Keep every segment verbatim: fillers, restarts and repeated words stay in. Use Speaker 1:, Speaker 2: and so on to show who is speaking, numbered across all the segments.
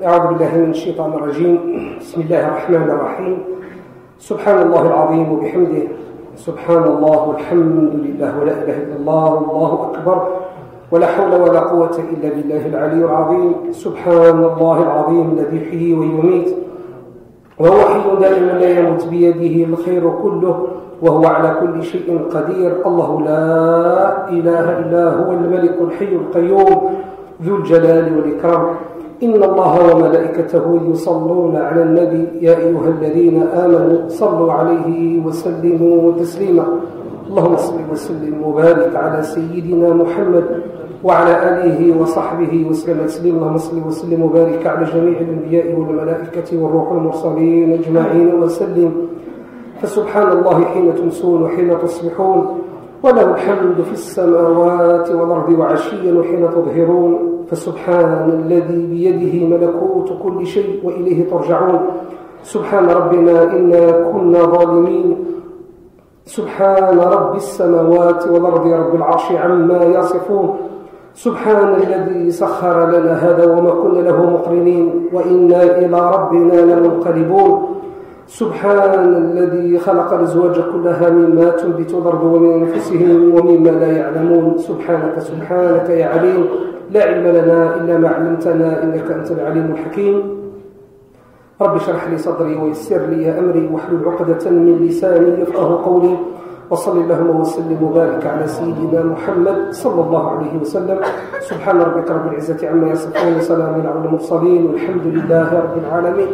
Speaker 1: أعوذ بالله من الشيطان الرجيم. بسم الله الرحمن الرحيم. سبحان الله العظيم وبحمده، سبحان الله والحمد لله ولا إله إلا الله والله أكبر ولا حول ولا قوة إلا بالله العلي العظيم. سبحان الله العظيم الذي يحيي ويميت وهو حي دائما لا يموت، بيده الخير كله وهو على كل شيء قدير. الله لا إله إلا هو الملك الحي القيوم ذو الجلال والإكرام. إن الله وملائكته يصلون على النبي يا أيها الذين آمنوا صلوا عليه وسلموا تسليما. اللهم صل وسلم وبارك على سيدنا محمد وعلى آله وصحبه وسلم تسليما. اللهم صل وسلم وبارك على جميع الأنبياء والملائكة والروح المرسلين أجمعين وسلم. فسبحان الله حين تمسون وحين تصبحون، وله الحمد في السماوات والأرض وعشيا وحين تظهرون. فسبحان الذي بيده ملكوت كل شيء وإليه ترجعون. سبحان ربنا إنا كنا ظالمين. سبحان رب السماوات والأرض رب العرش عما يصفون. سبحان الذي سخر لنا هذا وما كنا له مقرنين وإنا إلى ربنا لمنقلبون. سبحان الذي خلق الأزواج كلها مما تنبت الأرض ومن أنفسهم ومما لا يعلمون. سبحانك سبحانك يا عليم، لا علم لنا إلا ما علمتنا إنك أنت العليم الحكيم. رب اشرح لي صدري ويسر لي أمري واحلل عقدة من لساني يفقه قولي. وصلى اللهم وسلم وبارك على سيدنا محمد صلى الله عليه وسلم. سبحان ربك رب العزة عما يصفون وسلام على المرسلين والحمد لله رب العالمين.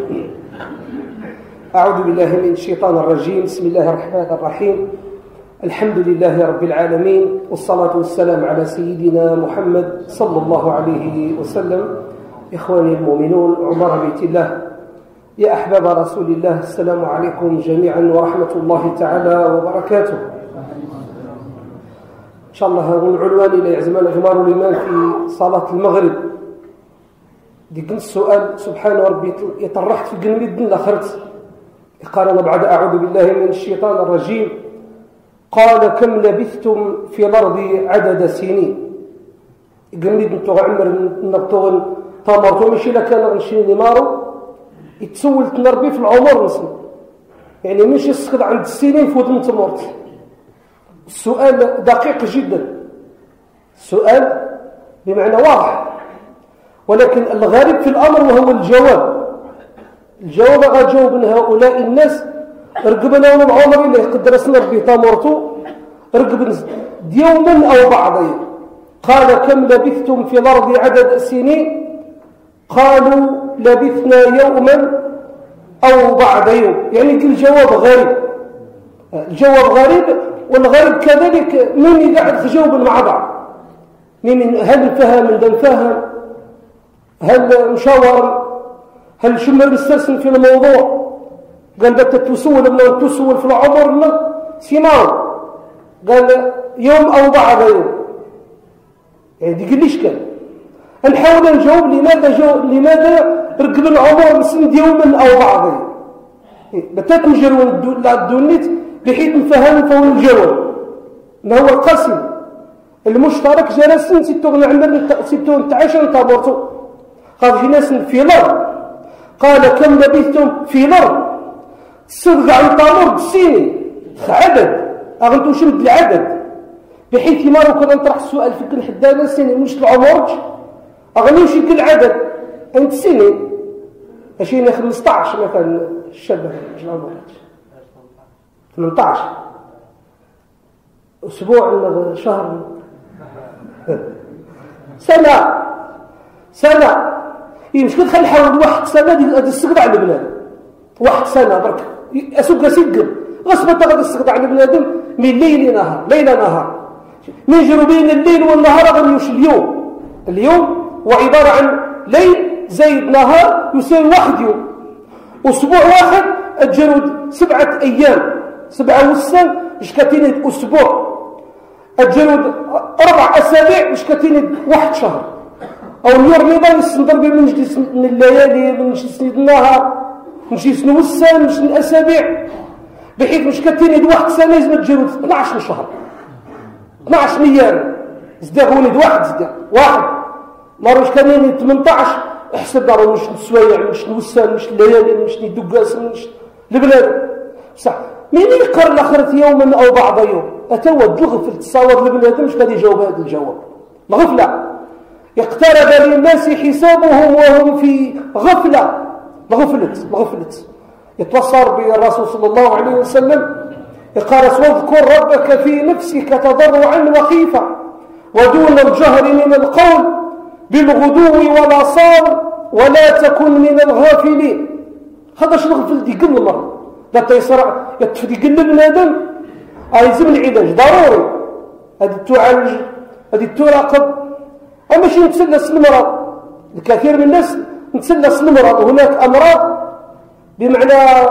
Speaker 1: أعوذ بالله من الشيطان الرجيم. بسم الله الرحمن الرحيم. الحمد لله رب العالمين، والصلاة والسلام على سيدنا محمد صلى الله عليه وسلم. إخواني المؤمنون عمر بيت الله، يا أحباب رسول الله، السلام عليكم جميعا ورحمة الله تعالى وبركاته. إن شاء الله هو العنوان إلى يعزمان غمار الإمام في صلاة المغرب. ديك السؤال سبحان ربي يطرحت في قلبي الدين الأخرت. قال أنا بعد أعوذ بالله من الشيطان الرجيم. قال كم لبثتم في الأرض عدد سنين. قلبي دنتو عمر نبتغن طامرتو مشي لك أنا غنشيني مارو يتسولت نربي في العمر نسل، يعني مش يسخد عند السنين فوت من تمرت. السؤال دقيق جدا، السؤال بمعنى واضح، ولكن الغريب في الأمر وهو الجواب. الجواب غاجاوب من هؤلاء الناس رقبنا ونم عمر اللي يقدر نربي تمرتو رقب يوما أو بعض يوم. قال كم لبثتم في الأرض عدد سنين؟ قالوا لبثنا يوما أو بعد يوم. يعني الجواب غريب، الجواب غريب، والغريب كذلك من قاعد تجاوب مع بعض. من هل فهم من فهم، هل مشاور، هل شمر مستسلم في الموضوع، قال بدك تسول من تسول في العمر ما سيمار، قال يوم أو بعد يوم. يعني دي ليش كان نحاول نجاوب لماذا جاوب لماذا ركب العمر مسند يوما أو بعض يوم. بتات نجرون الدونيت بحيث نفهم فهو الجواب ما هو القاسم المشترك جلسين ستون عمر ستون تعيشن تابورتو. قال في ناس في الأرض، قال كم لبثتم في الأرض صدق عن طامور بالسيني عدد أغنتو شمد العدد بحيث يمارو كنا نطرح السؤال في كل حدانا سيني مش العمرج أغنيوش كل عدد أنت سيني أشيني خمسطعش مثلا الشاب مش العمرج ثمنطعش أسبوع شهر سنة سنة إيه مش كده خلي حول واحد سنة دي السقط على البنادم. واحد سنة برك أسوق أسقر غصبا تغد السقط على البنادم من ليل نهار ليل نهار نجروا بين الليل والنهار غنيوش اليوم. اليوم هو عبارة عن ليل زائد نهار يساوي واحد يوم. أسبوع واحد الجرود سبعة أيام، سبعة وستين مش كاتين أسبوع. الجرود أربع أسابيع مش كاتين واحد شهر. أو نور نظام نستنضر من نجلس من الليالي من نجلس النهار نجلس نوسان مش الأسابيع بحيث مش كاتين واحد سنة لازم الجرود اثناش شهر اثناش مليار ازداد ولد واحد ازداد واحد مرة مش كان ثمانية عشر حسب راه مش السوايع مش الوسان مش الليالي مش الدقاس مش البلاد بصح مين يقر الاخرة يوما او بعض يوم اتود الغفل تصاور البنادم مش غادي يجاوب هذا الجواب الغفله اقترب للناس حسابهم وهم في غفله غفلت غفلت يتوصر بالرسول صلى الله عليه وسلم قال واذكر ربك في نفسك تضرعا وخيفة ودون الجهر من القول بالغدو والآصال ولا تكن من الغافلين. هذا شنو غفل دي قل المرض لا تيسرع يتفدي قل بنادم يلزم العلاج ضروري هذه تعالج هذه تراقب أما شيء نتسلس المرض الكثير من الناس نتسلس المرض وهناك أمراض بمعنى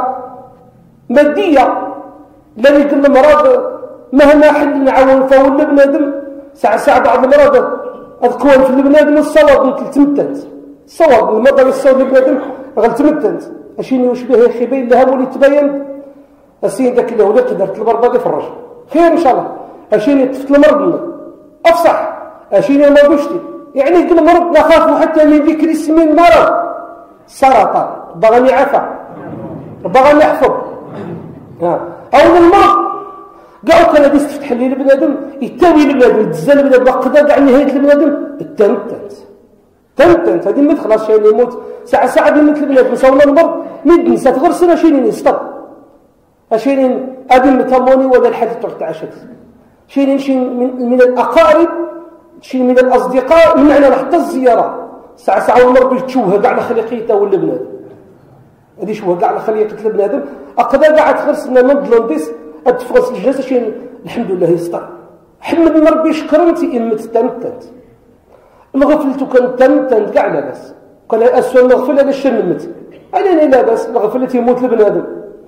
Speaker 1: مادية لا يقول المرض مهما حل نعاون فهو البنادم ساعة ساعة بعض المرض أذكوان في البنادم الصواب مثل تمتنت الصواب المرض يصوب البنادم غل تمتنت أشيني وشبه خبين لها ولي تبين السيد ذاك اللي هو اللي قدرت المرض هذا يفرج خير إن شاء الله أشيني تفت المرض أفصح أشيني ما بشتي يعني يقول المرض نخاف حتى من ذكر اسم المرض سرطان بغني عفا بغني يحفظ أو المرض قالوا كان هذا يستفتح لي البنادم يتاوي البنادم يتزال البنادم وقدا كاع نهاية البنادم التمتنت تمتنت هذه ما خلاص شيء يموت ساعة ساعة يموت البنادم سوى المرض مد نسات غير سنة شيء يستطيع شيء أبي متموني ولا الحديث تعشت شيء شيء من, من الأقارب شيء من الأصدقاء من معنى حتى الزيارة ساعة ساعة المرض يتشوه كاع لخليقيته ولا بنادم هذه شوه كاع لخليقة البنادم أقدا كاع تخرسنا نضلن ديس أتفغس الجنازة شيء الحمد لله يستر حمد من ربي شكرا انت إمت تمتنت الغفلة كان تمتنت كاع لاباس كان أسوأ الغفلة للشنمت أنا لا بأس الغفلة يموت البنادم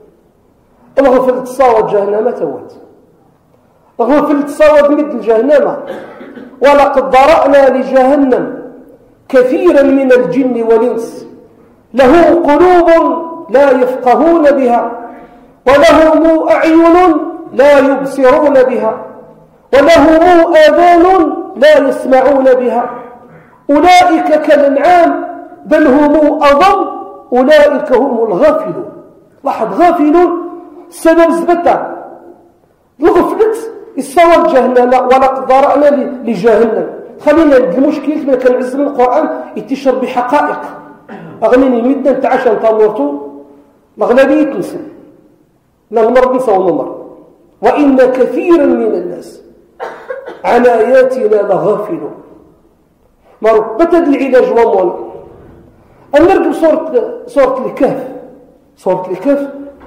Speaker 1: الغفلة تصاوت جهنم توت الغفلة تصاوت مثل جهنم ولقد ضرأنا لجهنم كثيرا من الجن والإنس له قلوب لا يفقهون بها ولهم أعين لا يبصرون بها ولهم آذان لا يسمعون بها أولئك كالأنعام بل هم أضل أولئك هم الغافلون لاحظ غافلون سبب زبطة الغفلة الصواب جهنم ولقد ضرأنا لجهنم خلينا المشكلة ما كان عز من القرآن يتشر بحقائق أغنيني مدة تعشان تامورتو الأغلبية تنسى لا المرض نسى ونمر وإن كثيرا من الناس عن آياتنا لغافلون مروا بتد العلاج ومون أن نرقب صورة, صورة الكهف صورة الكهف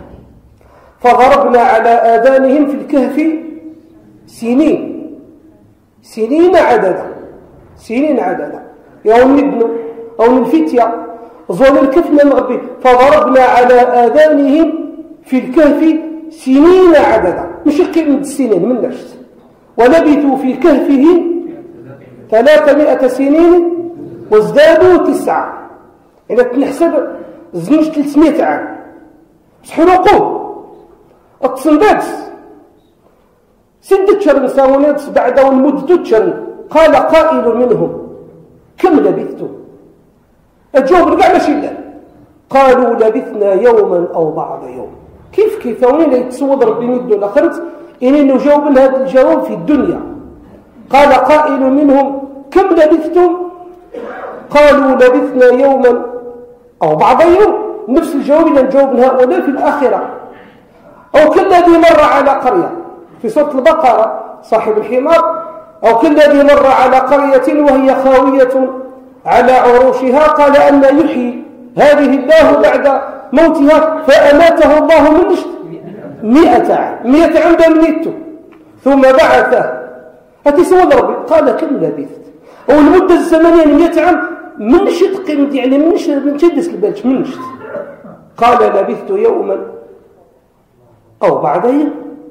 Speaker 1: فضربنا على آذانهم في الكهف سنين سنين عددا سنين عددا يوم نبنوا أو من فتية ظل الكهف من ربي فضربنا على آذانهم في الكهف سنين عددا مش كلمة السنين من نفس ولبثوا في كهفه ثلاثمائة سنين وازدادوا تسعة إذا تنحسب زنج ثلاثمائة عام حلقوا التصندات سدت شرن ساونات بعد المدة شرن قال قائل منهم كم لبثتم الجواب رجع ماشي لا قالوا لبثنا يوما أو بعض يوم كيف كيف وين يتصور ربي مدوا الأخرت إن نجاوب هذا الجواب في الدنيا قال قائل منهم كم لبثتم قالوا لبثنا يوما أو بعض يوم نفس الجواب اللي نجاوب هؤلاء في الآخرة أو كالذي مر على قرية في سورة البقرة صاحب الحمار أو كالذي مر على قرية وهي خاوية على عروشها قال أن يحيي هذه الله بعد موتها فأماته الله من مئة عام مئة عام بمنيته ثم بعثه أتسوى ربي قال كم لبثت أو المدة الزمنية مئة عام من شد قيمة يعني من شد من شدس البلش من شد قال لبثت يوما أو بعد يوم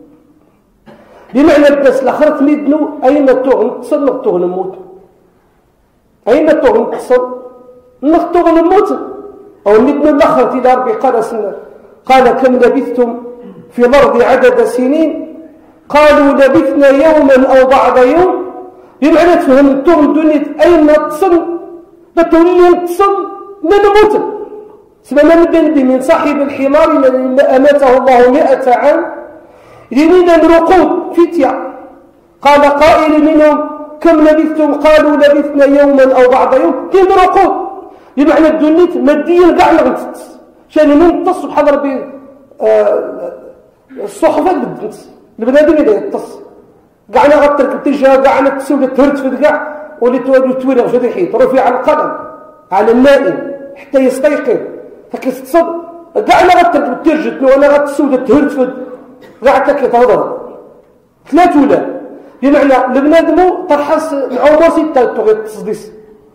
Speaker 1: بمعنى الدس الأخرت مدنو أين تغن تصل تغن الموت أين تغن تصل تغن الموت أو مدنو الأخرت إلى ربي قال سنة قال كم لبثتم في الأرض عدد سنين قالوا لبثنا يوما أو بعض يوم بمعنى تفهم تغن دنيا أين تصل بتولي تصل ما نموت سمعنا نبين من صاحب الحمار الذي أماته الله مئة عام لمن الرقود فتية قال قائل منهم كم لبثتم قالوا لبثنا يوما أو بعض يوم كم رقود بمعنى الدنيت ماديا كاع نغنت شان من تص سبحان ربي الصحفة بدنت البنادم إذا يتص كاع انا غتركب تجاه كاع انا تسول تهرتفد كاع وليت توري غشا يحيط رفع القلم على النائم حتى يستيقظ فكيتصد كاع انا غتركب ترجت وانا غتسول تهرتفد كاع حتى كيتهضر ثلاث ولاد بمعنى البنادم ترحس العمر ستة تغي تصديس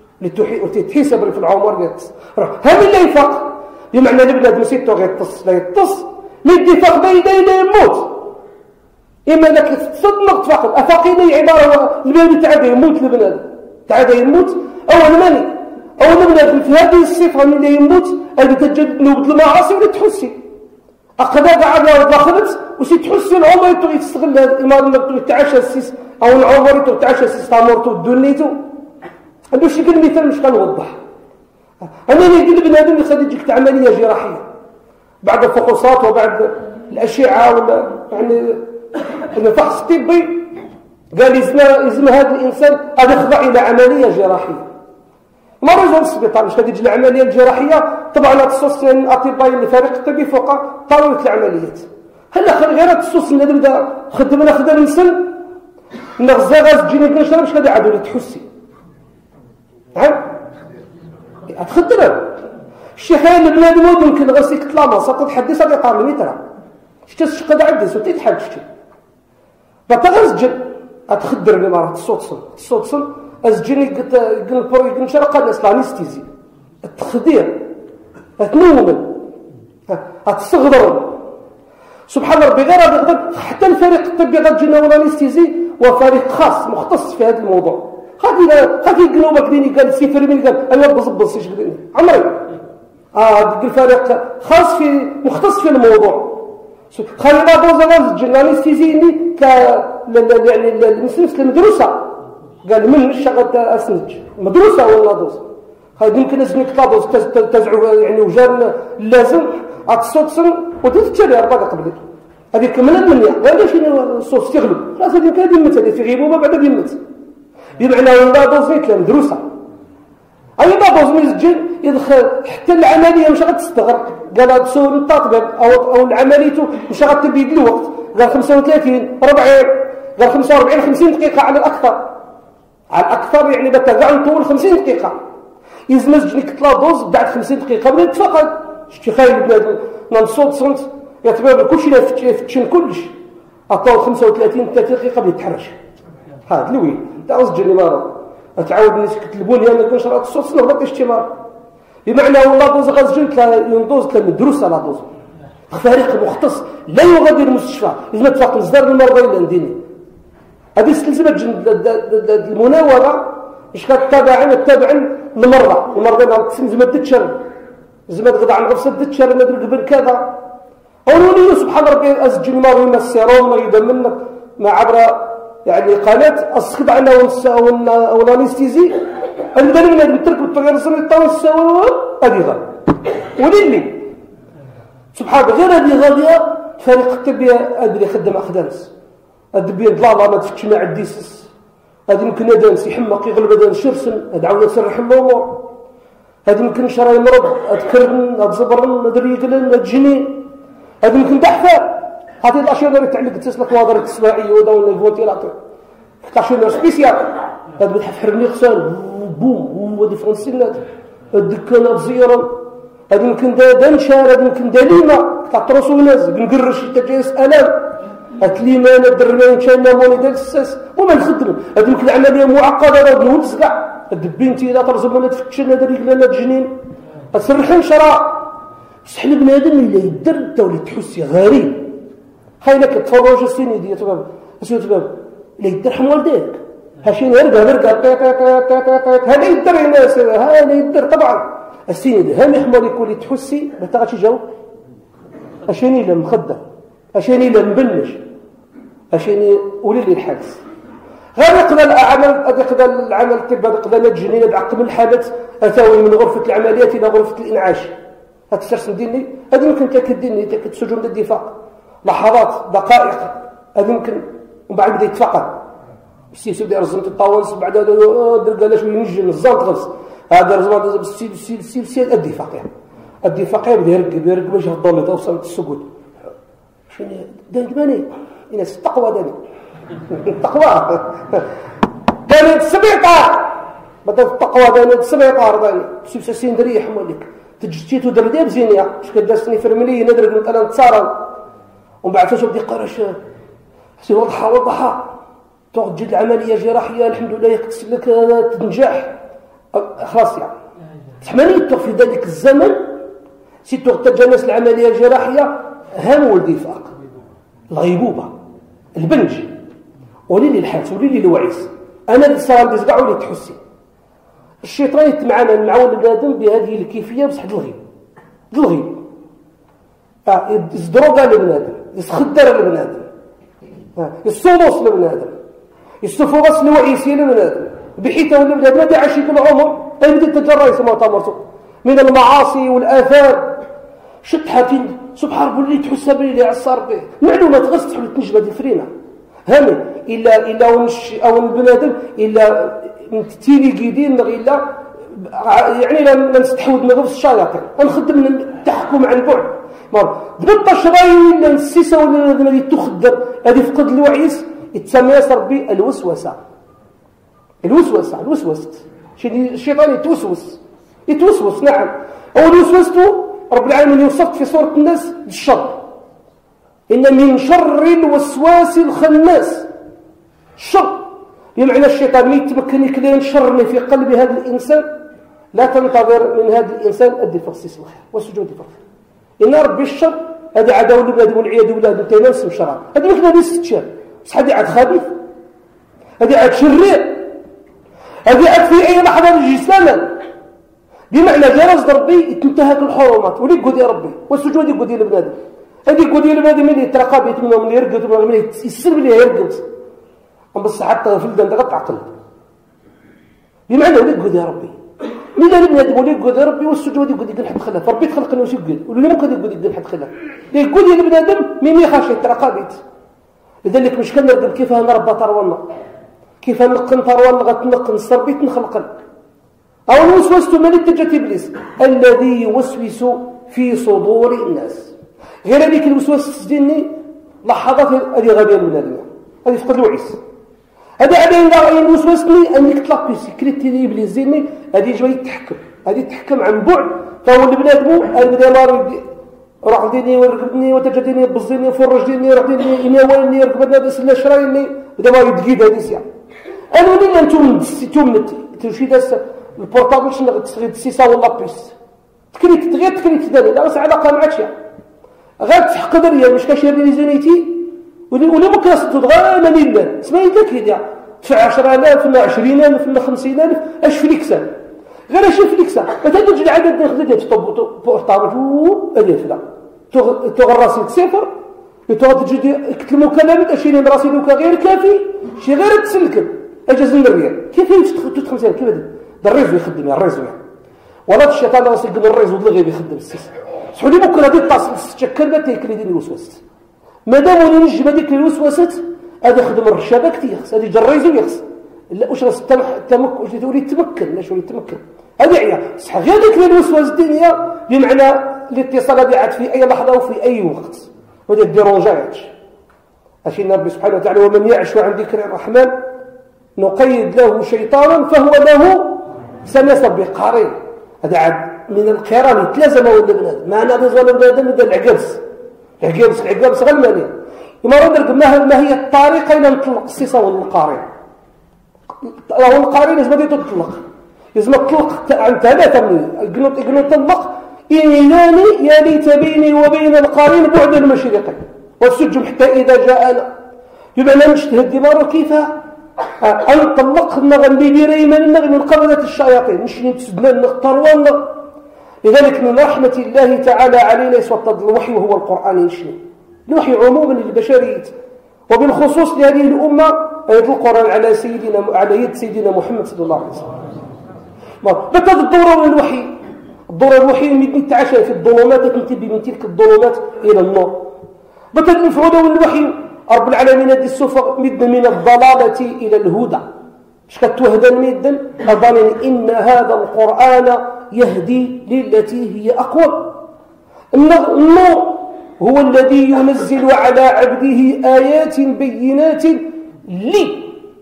Speaker 1: لتحسب في العمر يتص هذا اللي يفق بمعنى البنادم ستة تغي تص لا يتص مدفق بيدي لا يموت إما لك تصدمق فقط أفاقيني عبارة البنادم تعدى يموت البنادم تعدى يموت أول ماني أول البنادم في هذه الصفة من اللي يموت اللي تجد نوبة المعاصي ولا تحسي أقدا قاعدة ودخلت وسي تحسي العمر يتو يستغل هذا الإمام يتو يتعشى السيس أو العمر يتو يتعشى السيس تامورتو ودنيتو عنده شكل مثال مش كنوضح أنا اللي يقول البنادم اللي خد يجيك عملية جراحية بعد الفحوصات وبعد الأشعة ولا يعني الفحص الطبي قال يزم هذا الإنسان أن يخضع إلى عملية جراحية ما رجع للسبيطار مش غادي تجي العملية الجراحية طبعا تخصص الأطباء اللي فريق الطبي فوق طاولة العمليات هلا غير تخصص اللي بدا خدمنا خدم نسن نغزا غاز تجيني كنشرب مش غادي عادوا تحسي ها تخدم الشيخ هاي البنادم ممكن غاسيك طلامه سقط حديث هذا قام ترى شتي شقد عدس وتيتحل شتي بتغزجل اتخدر لي مرات الصوت صل الصوت صل ازجني قلت قل بري قل شرق الناس لانستيزي التخدير اتنومن اتستغدر سبحان ربي غير هذا حتى الفريق الطبي غاد جينا ولا انستيزي وفريق خاص مختص في هذا الموضوع خاطي خاطي قلوبك ديني قال سيفر من قال انا بزبز ايش قال عمري اه الفريق خاص في مختص في الموضوع خلينا دوز غاز جناليستيزيني ك يعني المسلمس المدرسه قال من الشغل اسنج مدرسه والله دوز هذا يمكن اسمك طابوز تزعو يعني وجان لازم اتصوتصن وتتشري اربعه قبل هذيك من المنيا قال شنو الصوت استغلب خلاص هذيك كان يمت هذه في غيبوبه بعد يمت بمعنى والله دوز مثل مدرسه اي دوز مسجل يدخل حتى العمليه مش غتستغرق قال تصور التطبيق او او العمليه مش غتبيد الوقت قال خمسة وثلاثين أربعين قال خمسة وأربعين خمسين دقيقه على الاكثر على الاكثر يعني بتقع نطول خمسين دقيقه يزمز جنيك طلا دوز بعد خمسين دقيقه بدا يتفقد شتي خايل بنادم نصوت صمت يعتبر كلشي يفتشن كلش اطول خمسة وثلاثين ثلاثين دقيقه بدا يتحرش هذا لوي تاع جني مره تعاود الناس كتلبوني انا كنشرب الصوت نغلط اشتمار بمعنى والله دوز غاز جنت يندوز كمدروس على دوز فريق مختص لا يغادر المستشفى لازم تفاق مصدر المرضى اللي عندنا هذه سلسله المناوره مش كتابعا تابعا المره المرضى لازم تتشر لازم تغدا عن غفصه تتشر ما ادري قبل كذا قولوا سبحان ربي اسجل ماري ما السيروم ما يبان منك ما عبر يعني قناه السكب عنا ولا انستيزي البني من الترك بالطريقه الرسميه الطاوله هذه غير وللي سبحان الله غير هذه غاليه فريق الطبي ادري خدم اخدانس الدبي ضلاله ما تفتش مع الديسس هذه يمكن نادانس يحمق يغلب هذا الشرسن هذا عاود يسرح الامور هذه يمكن شراي مرض اذكرن اتزبرن ادري يقلن الجني هذه يمكن دحفه هذه الاشياء اللي تعلق تسلك واضر التسماعيه ودون الفوتيلاتور كاشين سبيسيال هذا بتحف حرني خسان بوم هو دي فرنسيات الدكان زيرا هذا يمكن دا دنشار هذا يمكن دليمه تاع تروسو ناس نقرش تجيس الام اتليمان الدرمان كان موني ديال الساس وما نخدم هذه يمكن العمليه معقده هذا نوز كاع الدبينتي لا ترزم ولا تفتشنا هذا رجلنا جنين تسرحين شرا بصح البنادم اللي يدر تا ولي تحسي غريب خاينك تفرج السنين دي تباب اسيو تباب اللي يدر والديك هاشين يرقى يرقى هذا يدر الناس هذا يدر طبعا السنين دي هم يحمر يكون تحسي ما تاغاش يجاوب اشيني لا مخدر اشيني لا مبنش اشيني ولي لي الحادث غير يقضى العمل غادي يقضى العمل الطبي غادي يقضى الجنين عقب الحالة أتاوي من غرفة العمليات إلى غرفة الإنعاش. هاد الترسم ديني هذا يمكن كديني كتسجل الدفاع لحظات دقائق هذا يمكن ومن بعد بدا يتفقد السي يبدا يرزم الطاونس بعد هذا درقه شويه ينجم الزنط غلس هذا رزم السي السي السي السي الدفاعيه الدفاعيه بدا يرقب يرقب باش يهضر له توصل للسجود شنو داني الناس التقوى داني التقوى داني السبيطار بدا التقوى داني السبيطار داني سي سي ندري حمولك تجتيتو دردي بزينيا اش كداسني فرملي ندرك نت انا نتصارى ومن بعد فاش بدا يقراش سي وضحى وضحى تاخذ جد العمليه جراحيه الحمد لله يكتسب لك تنجح خلاص يعني تحملي في ذلك الزمن سي تتجنس العمليه الجراحيه هم والدفاق الغيبوبه البنج ولي لي الحاس ولي لي الوعيس انا اللي صار عندي كاع وليت تحسي الشيطان يتمعن معاون البنادم بهذه الكيفيه بصح الغيب الغيب اه يزدروغا لبنادم يسخدر لبنادم اه يصوص لبنادم يستفوغس الوعيسي لبنادم بحيث ان البنادم هذا عاشق العمر يبدا يتجرى يسمى تمرته من المعاصي والاثار شد حاتين سبحان ربي اللي تحسها باللي عصار به معلومات غصت حلت تنجم هذه فرينه هامي الا الا ونش او البنادم الا تيلي قيدين الا يعني لا نستحوذ من غرف الشياطين نخدم من التحكم عن بعد دبط شراي ولا السيسه ولا اللي تخدر هذه فقد الوعيس يتسمى ربي الوسوسه الوسوسه الوسوسه شي الشيطان يتوسوس يتوسوس نعم اول وسوسته رب العالمين يوصف في سوره الناس بالشر ان من شر الوسواس الخناس الشر بمعنى الشيطان ما يتمكن يكلين شر في قلب هذا الانسان لا تنتظر من هذا الانسان الدفاع الخير والسجود الدفاع ان ربي الشر هذا عداوه البلاد والعياذ بالله انت نفس الشر هذا مثل هذه الستشار بس هذه عاد خبيث هذه عاد شرير هذه عاد في اي لحظه يجي سلاما بمعنى جرس ربي تنتهك الحرمات ولي يقول يا ربي والسجود يقول ديال البنادم هذه يقول ديال البنادم اللي يترقى بيت منهم اللي يرقد ولا اللي يسلم ليه يرقد بس حتى في الدم تعقل بمعنى ولي يقول يا ربي من البنادم ولي يقول يا ربي والسجود يقول يقول حد خلاف ربي تخلقني واش يقول ولا ممكن يقول يقول حد خلاف يقول يا البنادم مين يخاف يترقى بيت لذلك مش كنرقب كيف نربى ترونا كيف نقن ترونا غتنقن الصربيت نخلقن أو الوسوسة من اتجاه إبليس الذي يوسوس في صدور الناس غير هذيك الوسواس ديالني لحظات هذه غاديه من الدنيا هذه فقد الوعيس هذا على ان وسوسني انك تلاقي سكريت ديال ابليس ديالني هذه جاي يتحكم هذه يتحكم عن بعد فهو البنادم هذا مار راح ديني ورقبني وتجدني بزني فرج ديني راح ديني يناولني ركبنا بسلا شرايني بدا ما يدقيد هذه الساعه انا ولينا انتم انتم تمشي داس البورطابل شنو تسغيد السيسه ولا بيس تكريت غير تكريت دالي لا راس علاقه مع شي غير تحقد ريال مش كاشير لي زينيتي ولا ممكن تصدق غير مليون اسمها لك كذا تدفع عشرة آلاف ولا عشرين ألف ولا خمسين ألف اش فليكسان غير اش فليكسان مثلا تجي العدد ناخذ طب بورطابل هذه فلا تغرسي صفر تجي كتب المكالمات اشيلين راسي لو غير كافي شي غير تسلك اجاز من الريال كيف تدخل خمسين كيف الريزو يخدم الريزو يعني ولا الشيطان راسي يقول الريزو دغيا يخدم السيس سحولي ممكن هذه الطاس تشكل ما تيكلي ديال الوسواس مادام ولي نجم هذيك الوسواسات هذا يخدم الرشابه كثير يخص هذه جريزو يخص لا واش راس التمك واش تولي تمكن لا شويه تمكن هذه عيا صح غير ديك الوسواس الدينيه بمعنى الاتصال هذه عاد في اي لحظه وفي اي وقت وهذا الديرونجاج اشي ربي سبحانه وتعالى ومن يعش عن ذكر الرحمن نقيد له شيطانا فهو له سنسب بقرين هذا عاد من القران يتلازم ولا بنادم ما انا ظل بنادم هذا العقبس العقبس العقبس غير ماني ما ردك ما هي الطريقه الى نطلق السيسه والقارين راه القارين لازم يطلق لازم تطلق عن ثلاثه من يقولوا يقولوا طلق إنني يا ليت بيني وبين القارين بعد المشرقين والسجم حتى إذا جاءنا بمعنى نجتهد دمار كيف أن طلق النغم ببريما النغم من قبلة الشياطين مش نتسدنا نختارون لذلك من رحمة الله تعالى علينا يسوط الوحي وهو القرآن يشني الوحي عموما للبشرية وبالخصوص لهذه الأمة آية القرآن على سيدنا على يد سيدنا محمد صلى الله عليه وسلم. بطل الدورة الوحي الدورة الوحي اللي تعاشى في الظلمات تنتبه من تلك الظلمات إلى النور. بطل المفعول الوحي رب العالمين هذه السفر مد من الضلالة إلى الهدى. اش كتوهدى مدا أظن إن هذا القرآن يهدي للتي هي أقوى. النور هو الذي ينزل على عبده آيات بينات لي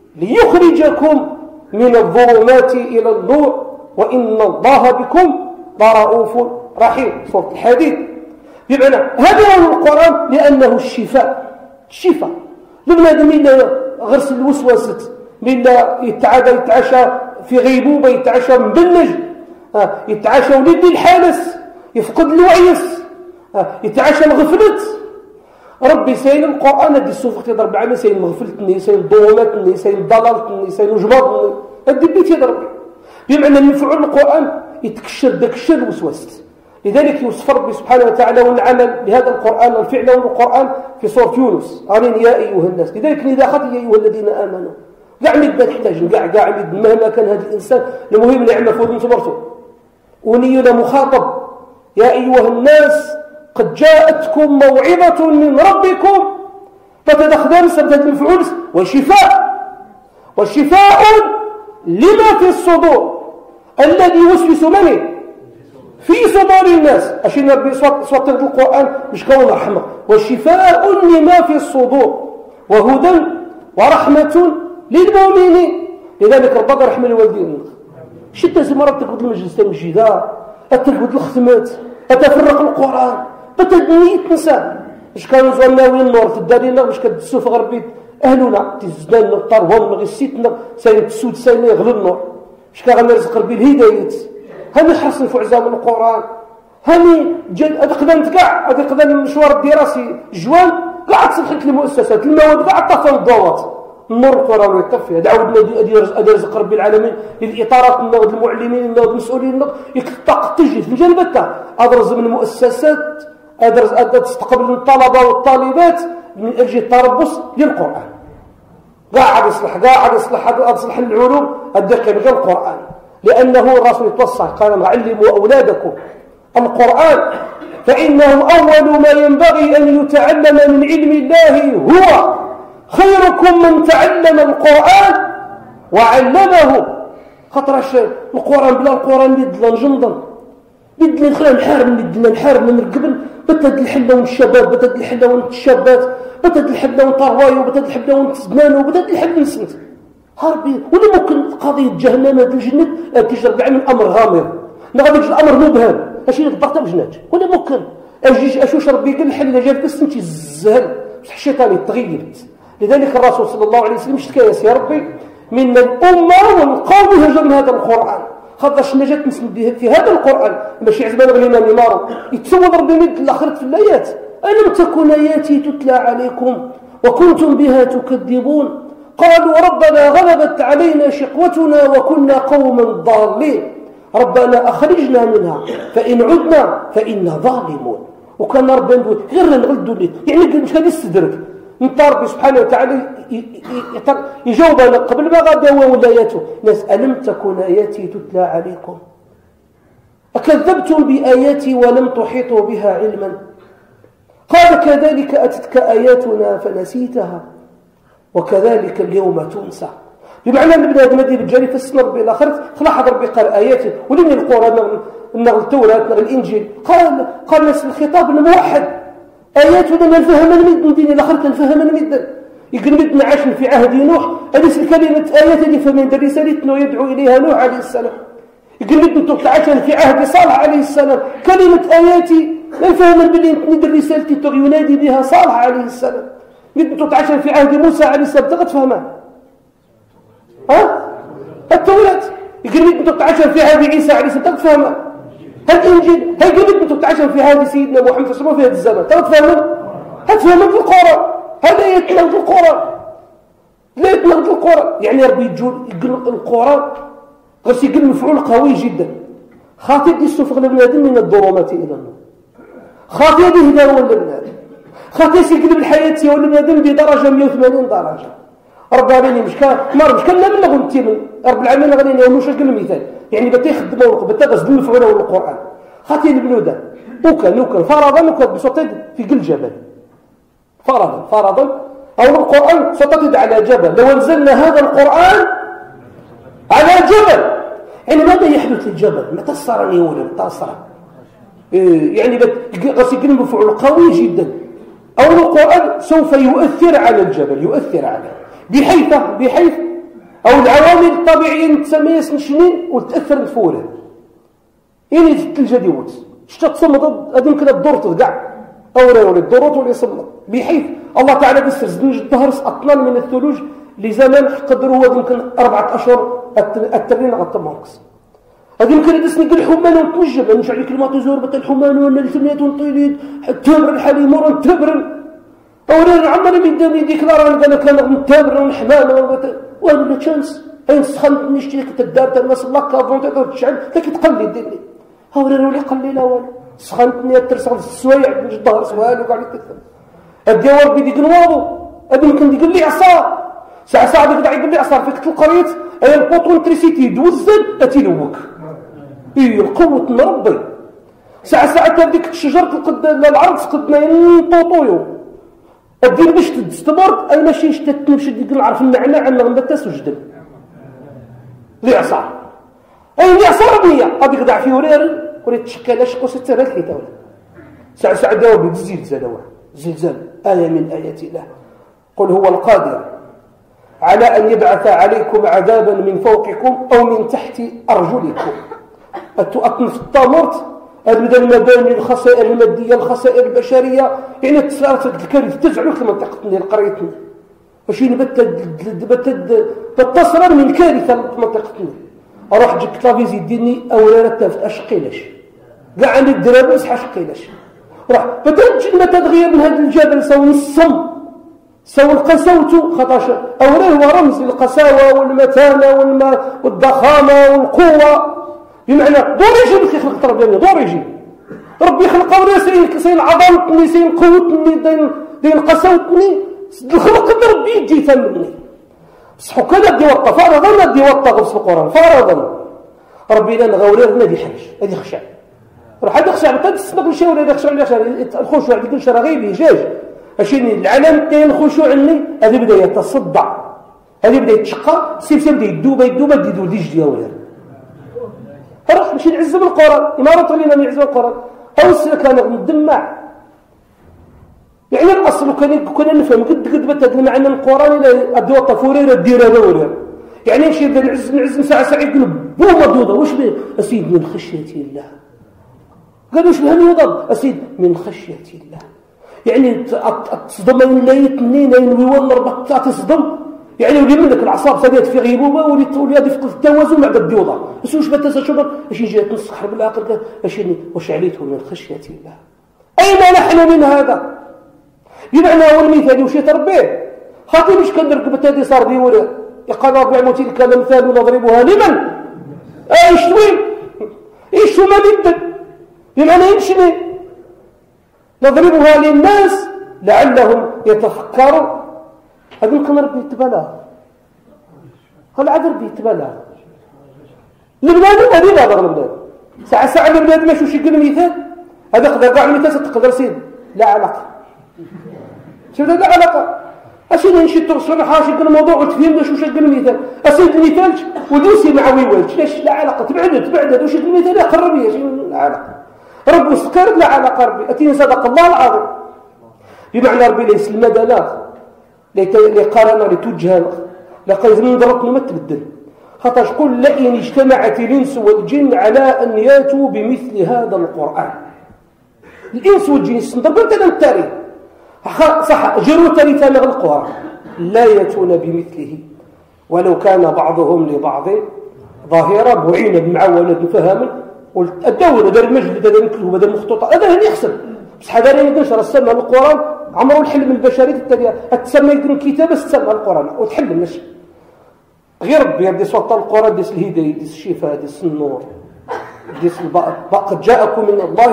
Speaker 1: ليخرجكم من الظلمات إلى النور وإن الله بكم لرؤوف رحيم. سورة الحديد. بمعنى هذا هو القرآن لأنه الشفاء الشفاء لبنادم إلا غرس الوسوسة إلا يتعادى يتعشى في غيبوبة يتعشى مبلج يتعشى ولد الحالس يفقد الوعيس يتعشى الغفلة. ربي سين القرآن هذه السوفق يضرب العالم سين مغفلتني سين ضومتني سين ضلالتني سين وجماطني هذه بيت يضرب بمعنى المفعول القرآن يتكشر داك الشر الوسواس. لذلك يوصف ربي سبحانه وتعالى والعمل بهذا القرآن والفعل والقرآن في سورة يونس قال يا أيها الناس. لذلك إذا أخذ يا أيها الذين آمنوا قاع مد ما تحتاج قاع قاع مد مهما كان هذا الإنسان المهم نعمة فوق صبرته ونينا مخاطب يا أيها الناس قد جاءتكم موعظة من ربكم فتدخلن سبت المفعول وشفاء وشفاء لما في الصدور الذي يوسوس منه في صدور الناس. أشينا بصوت القرآن مش كون رحمة وشفاء لما في الصدور وهدى ورحمة للمؤمنين. لذلك ربك رحمة للوالدين. شتى زمرات تقعد المجلس المجيدة أتقعد الختمات أتفرق القرآن بتدنية نساء إيش كانوا زوالناوين النور تدارينا واش كتدسو في غربيت أهلنا تزدان الطرهم غسيتنا ساين تسود ساين يغلو النور إيش كان غنرزق ربي الهداية هاني حرصنا في عزام القرآن هاني جد أدقدان كاع أدقدان المشوار الدراسي جوان قاعد تصلحت المؤسسات المواد قاعد طفى الضوات النور القرآن يطفي دعوتنا أدي رزق ربي العالمين للإطارات النقد المعلمين النقد المسؤولين النقد يكتق تجي في جانبتها أدرز من المؤسسات أدرز أدرز تستقبل الطلبة والطالبات من أجل التربص للقرآن قاعد يصلح قاعد يصلح أصلح العلوم الدقيقة من القرآن لأنه الرسول يتوصى قال علموا أولادكم القرآن فإنه أول ما ينبغي أن يتعلم من علم الله هو خيركم من تعلم القرآن وعلمه. خطرش القرآن بلا القرآن بدنا نجنضن بدنا نخلينا نحارب بدنا نحارب من قبل بتد الحلة والشباب بتد الحلة والشابات بتد الحلة والطرواي وبتد الحلة والزمان وبتد الحلة والسنت هاربي ولا ممكن قضية جهنم هذا الجنة تجرب من أمر غامض نغادي يجي الأمر مبهم أشي الضغط بجنات ولا ممكن أجي أشوش ربي قال الحل جاب السنت الزهل الشيطان تغيرت. لذلك الرسول صلى الله عليه وسلم اشتكى يا ربي من الأمة والقوم هجرن هذا القرآن خاطرش نجات نسمي في هذا القرآن ماشي عزمان غلينا نمارو يتصور ربي مد الآخرة في الآيات ألم تكن آياتي تتلى عليكم وكنتم بها تكذبون قالوا ربنا غلبت علينا شقوتنا وكنا قوما ضالين ربنا أخرجنا منها فإن عدنا فإنا ظالمون. وكان ربنا يقول غير نغلدوا ليه يعني مش كان يستدرك انت ربي سبحانه وتعالى يجاوبنا قبل ما غدا هو ولاياته ناس ألم تكن آياتي تتلى عليكم أكذبتم بآياتي ولم تحيطوا بها علما قال كذلك أتتك آياتنا فنسيتها وكذلك اليوم تنسى. بمعنى أن بنادم هذه بالجاري في السنة ربي الآخر خلاح ربي قال آياتي ولم القرآن نغل التوراة نغل الإنجيل قال قال ناس الخطاب الموحد آياتنا نفهم المدن دين الآخر كنفهم المدن يقول مدن عاشن في عهد نوح هذه الكلمة آيات اللي فمن رسالتنا يدعو إليها نوح عليه السلام يقول مدن تعاشن في عهد صالح عليه السلام كلمة آياتي نفهم باللي ندر رسالتي ينادي بها صالح عليه السلام مدن تعاشن في عهد موسى عليه السلام تقد فهمها ها التوراة يقول مدن تعاشن في عهد عيسى عليه السلام تقد فهمها الإنجيل هاي قلت أنتم تعاشوا في هذه سيدنا محمد صلى الله عليه وسلم في هذا الزمن تفهمون هتفهمون في القرآن هذا يتلغ في القرآن لا يتلغ في القرآن يعني ربي يقول القرآن غير يقول مفعول قوي جدا خاطئ يستفق لبنادم من الظلمات إلى النور خاطئ يهدى هو لبنادم خاطئ يقلب الحياة هو لبنادم بدرجة مئة وثمانين درجة رب العالمين مش كان مر مش كان من لغم تيمن رب العالمين غادي يوم مش كل مثال يعني بتا يخدموا بتا غزل المفعول والقران خاطي البنوده وكان وكان فرضا وكان بسطد في كل جبل فرضا فرضا او القران سطد على جبل لو انزلنا هذا القران على جبل يعني ماذا يحدث للجبل متى صار يولد متى صار يعني غسيل المفعول قوي جدا أو القرآن سوف يؤثر على الجبل يؤثر عليه بحيث بحيث أو العوامل الطبيعية تسميها سنشنين وتأثر الفورة يعني الثلجة ديوت شتا تصمد هذا يمكن الدور تضقع أو لا يولي الدورات ولا يصمد بحيث الله تعالى بسر زنج الظهر أطلال من الثلوج لزمان قدر هو يمكن أربعة أشهر التبرين غطماركس هذا يمكن يدسني قل حمان ونتنجب نشع لي كلمات زور بتا الحمان ولا الثمانيات ونطيليد تمر الحليم ورا تبرن أولا عمري من دامي ديك الأران قال لك أنا نتابر ونحمان وأنا لا تشانس أين سخنت نشتي كتدار تلمس الله كافون تقدر تشعل لكن تقلي ديني أولا ولي قلي لا والو سخنتني ترسل السوايع من الظهر سوال وقاعد يكثر أدي وربي ديك نواضو أدي يمكن ديك اللي عصار ساعة ساعة ديك ديك اللي عصار فيك القريت أي البوطون تريسيتي دوزن أتيلوك إيه القوة نربي ساعة ساعة ديك الشجرة قد العرض قدنا ينطوطويو الدين باش تستمر أي ماشي تتمشي ديك نعرف المعنى عن غنبة تسجد لإعصار أي لإعصار بنية هذيك ضع في ورير وريت تشكل أشقو ستة الحيطة ولا ساعة ساعة داوب الزلزال زلزال آية من آيات الله قل هو القادر على أن يبعث عليكم عذابا من فوقكم أو من تحت أرجلكم أتؤكد في الطامرت هذا المباني الخسائر المادية الخسائر البشرية يعني تسارت الكارثة تزعلوا في منطقتنا قريتنا باش بتد تتصل من كارثة في منطقتنا أروح جيك كلافيزي ديني أولا رتفت أشقيلش كاع عندي الدرابة يصحى أشقيلش راح بتنجي لما تتغير من هذا الجبل سوي الصم سوي القساوة خطاش أولا هو رمز للقساوة والمتانة والضخامة والقوة بمعنى دور يجي بك يخلق تربية دور يجي ربي يخلق أولا سين سين عظمتني سين قوتني دين دين قساوتني الخلق ربي يجي ثمني بصحو كان دي وطا فرضا دي وطا غبس القرآن فرضا ربي لنا غورير نادي حرج هذه خشع راح هذا خشع بتد تسمع شيء ولا يخشع ولا يخشع الخشوع ديك الشرع غيبي جاج اشيني العلامتين الخشوع اللي هذه بدا يتصدع هذه بدا يتشقى سيف سيف بدا يدوب يدوب بدا يدوب ديج ديال ولا راح ماشي نعز بالقرآن إمارة لنا نعز بالقرآن أو كان مدمع يعني الأصل كان كنا نفهم قد قد بتد معنى القرآن إلى أدوات طفورير الديرة ذولها يعني شيء ذا العز نعز ساعة ساعة يقول بو مضوضة وش به أسيد من خشية الله قالوا وش بهم يضل أسيد من خشية الله يعني تصدم من لا يتنين ينوي ربك تصدم يعني ولي منك الأعصاب سديت في غيبوبة ولي هذه فقد التوازن مع الديوضة بس وش بتنسى شبر اش جات نص حرب العقل اش وش عليته من خشية الله أين نحن من هذا بمعنى هو المثال وش يتربيه خاطر مش كان ركبت هذه صار دي ولا يقال ربع موتي كان مثال نضربها لمن ايش وين ايش ما بدل بمعنى يمشي نضربها للناس لعلهم يتفكروا هذا يمكن ربي يتبلى هل عاد ربي يتبلى البلاد هذه لا ضرب البلاد ساعة ساعة البلاد ماشي وش يقول مثال هذا قدر قاع المثال تقدر سيد لا علاقة شوف لا علاقة أسيد نشي تغسل حاشي يقول الموضوع وتفهم ليش وش يقول المثال أسيد المثال ودوسي مع ويوالج ليش لا علاقة تبعد تبعد وش يقول المثال يقرب يا لا علاقة رب وسكر لا علاقة ربي أتيني صدق الله العظيم بمعنى ربي ليس المدى لا لقارنا لتوجه لقد نظرتنا ما تبدل خاطر قل لئن اجتمعت الانس والجن على ان ياتوا بمثل هذا القران الانس والجن ضربت لنا التاريخ صح جروا ثالث من القران لا ياتون بمثله ولو كان بعضهم لبعض ظاهرا بعينا بمعونه فهما الدوله دار المجلد هذا الكتب هذا المخطوطات هذا اللي يحسن بس حذاري نقدر نسمى القران عمرو الحلم البشري التالي تسمى يدير الكتابه تسمى القران وتحل ماشي غير ربي يدي صوت القران ديس الهدايه ديس الشفاء ديس النور ديس قد جاءكم من الله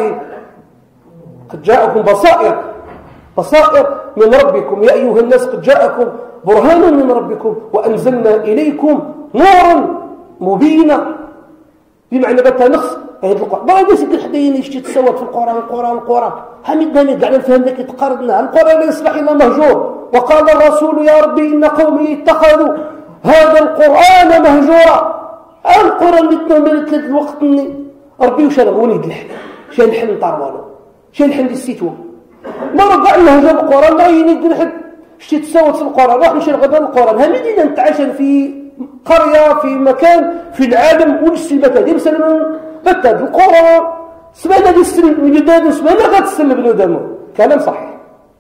Speaker 1: قد جاءكم بصائر بصائر من ربكم يا ايها الناس قد جاءكم برهان من ربكم وأنزلنا إليكم نورا مبينا، بمعنى بتا نقص هذا القرآن ما غاديش يقول حدا يشتي تصوت في القرآن القرآن القرآن حميد نامي كاع نفهم ذاك يتقارضنا القرآن لا يصلح إلا مهجور. وقال الرسول يا ربي إن قومي اتخذوا هذا القرآن مهجورا. القرآن اللي تنمل ثلاث الوقت مني ربي وش رغوني يدلح شال الحل طاروالو شال الحل السيتو ما رجع لهجر القرآن لا ينيد الحد شتي تصوت في القرآن راح نشيل غدا القرآن هميدنا نتعاشر في قرية في مكان في العالم ونشتي البتادي مثلا بتاد القرآن سمعنا دي السلم من بداية سمعنا غاد السلم بن دمه كلام صحيح.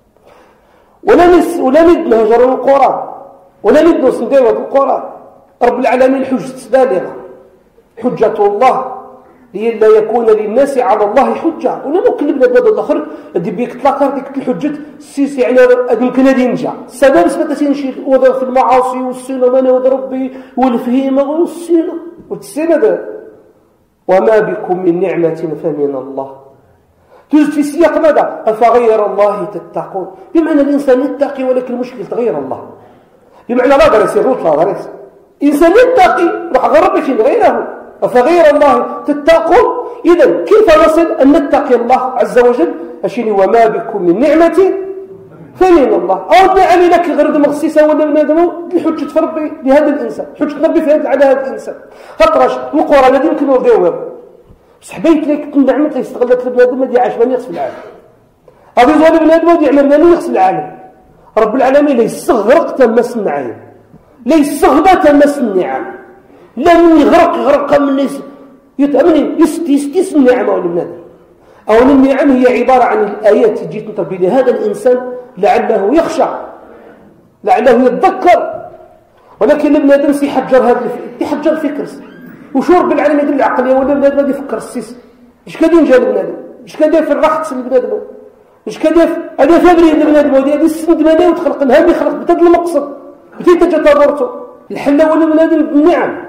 Speaker 1: ولا نس ولا ند نهجر القرآن ولا ند نسندير القرآن. رب العالمين حجة بالغة حجة الله لئلا يكون للناس على الله حجة. ولا ممكن نبدا بهذا الاخر دي بيك تلاقى ديك الحجه السيسي يعني يمكن هذه ينجح السبب سبب تنشي وضع في المعاصي والسنه من ربي والفهيمه والسنه والسنه وما بكم من نعمه فمن الله. توجد في سياق ماذا؟ أفغير الله تتقون، بمعنى الإنسان يتقي ولكن المشكل تغير الله، بمعنى لا غير يروط لا غير إنسان يتقي راح غير شيء غيره. أفغير الله تتقون. إذن كيف نصل أن نتقي الله عز وجل؟ أشيني وما بكم من نعمة فمن الله. أو النعم لك غير مخصيصة ولا بنادم الحجة في ربي لهذا الإنسان، حجة ربي في على هذا الإنسان. خطرش القرآن الذي يمكن يوضعه بس حبيت لك النعمة اللي استغلت البنادم الذي عاش من يغسل العالم. هذا زوال البنادم الذي يعمل من يغسل العالم. رب العالمين ليس غرق تمس النعيم، ليس غبا تمس النعم، لا من يغرق يغرق من يتأمن يستيس النعمة والبنادم. أو النعم هي عبارة عن الآيات اللي جيت نطبي لهذا الإنسان لعله يخشع لعله يتذكر. ولكن البنادم سيحجر هذا يحجر فكر وشو رب العالمين يدل العقلية ولا البنادم غادي يفكر السيس اش كادين جا البنادم اش كادير في الرخص البنادم اش كادير هذا فابري البنادم هذه هذه السند مالي وتخلق الهم يخلق بتد المقصد بتيت تجدرته الحل ولا البنادم بالنعم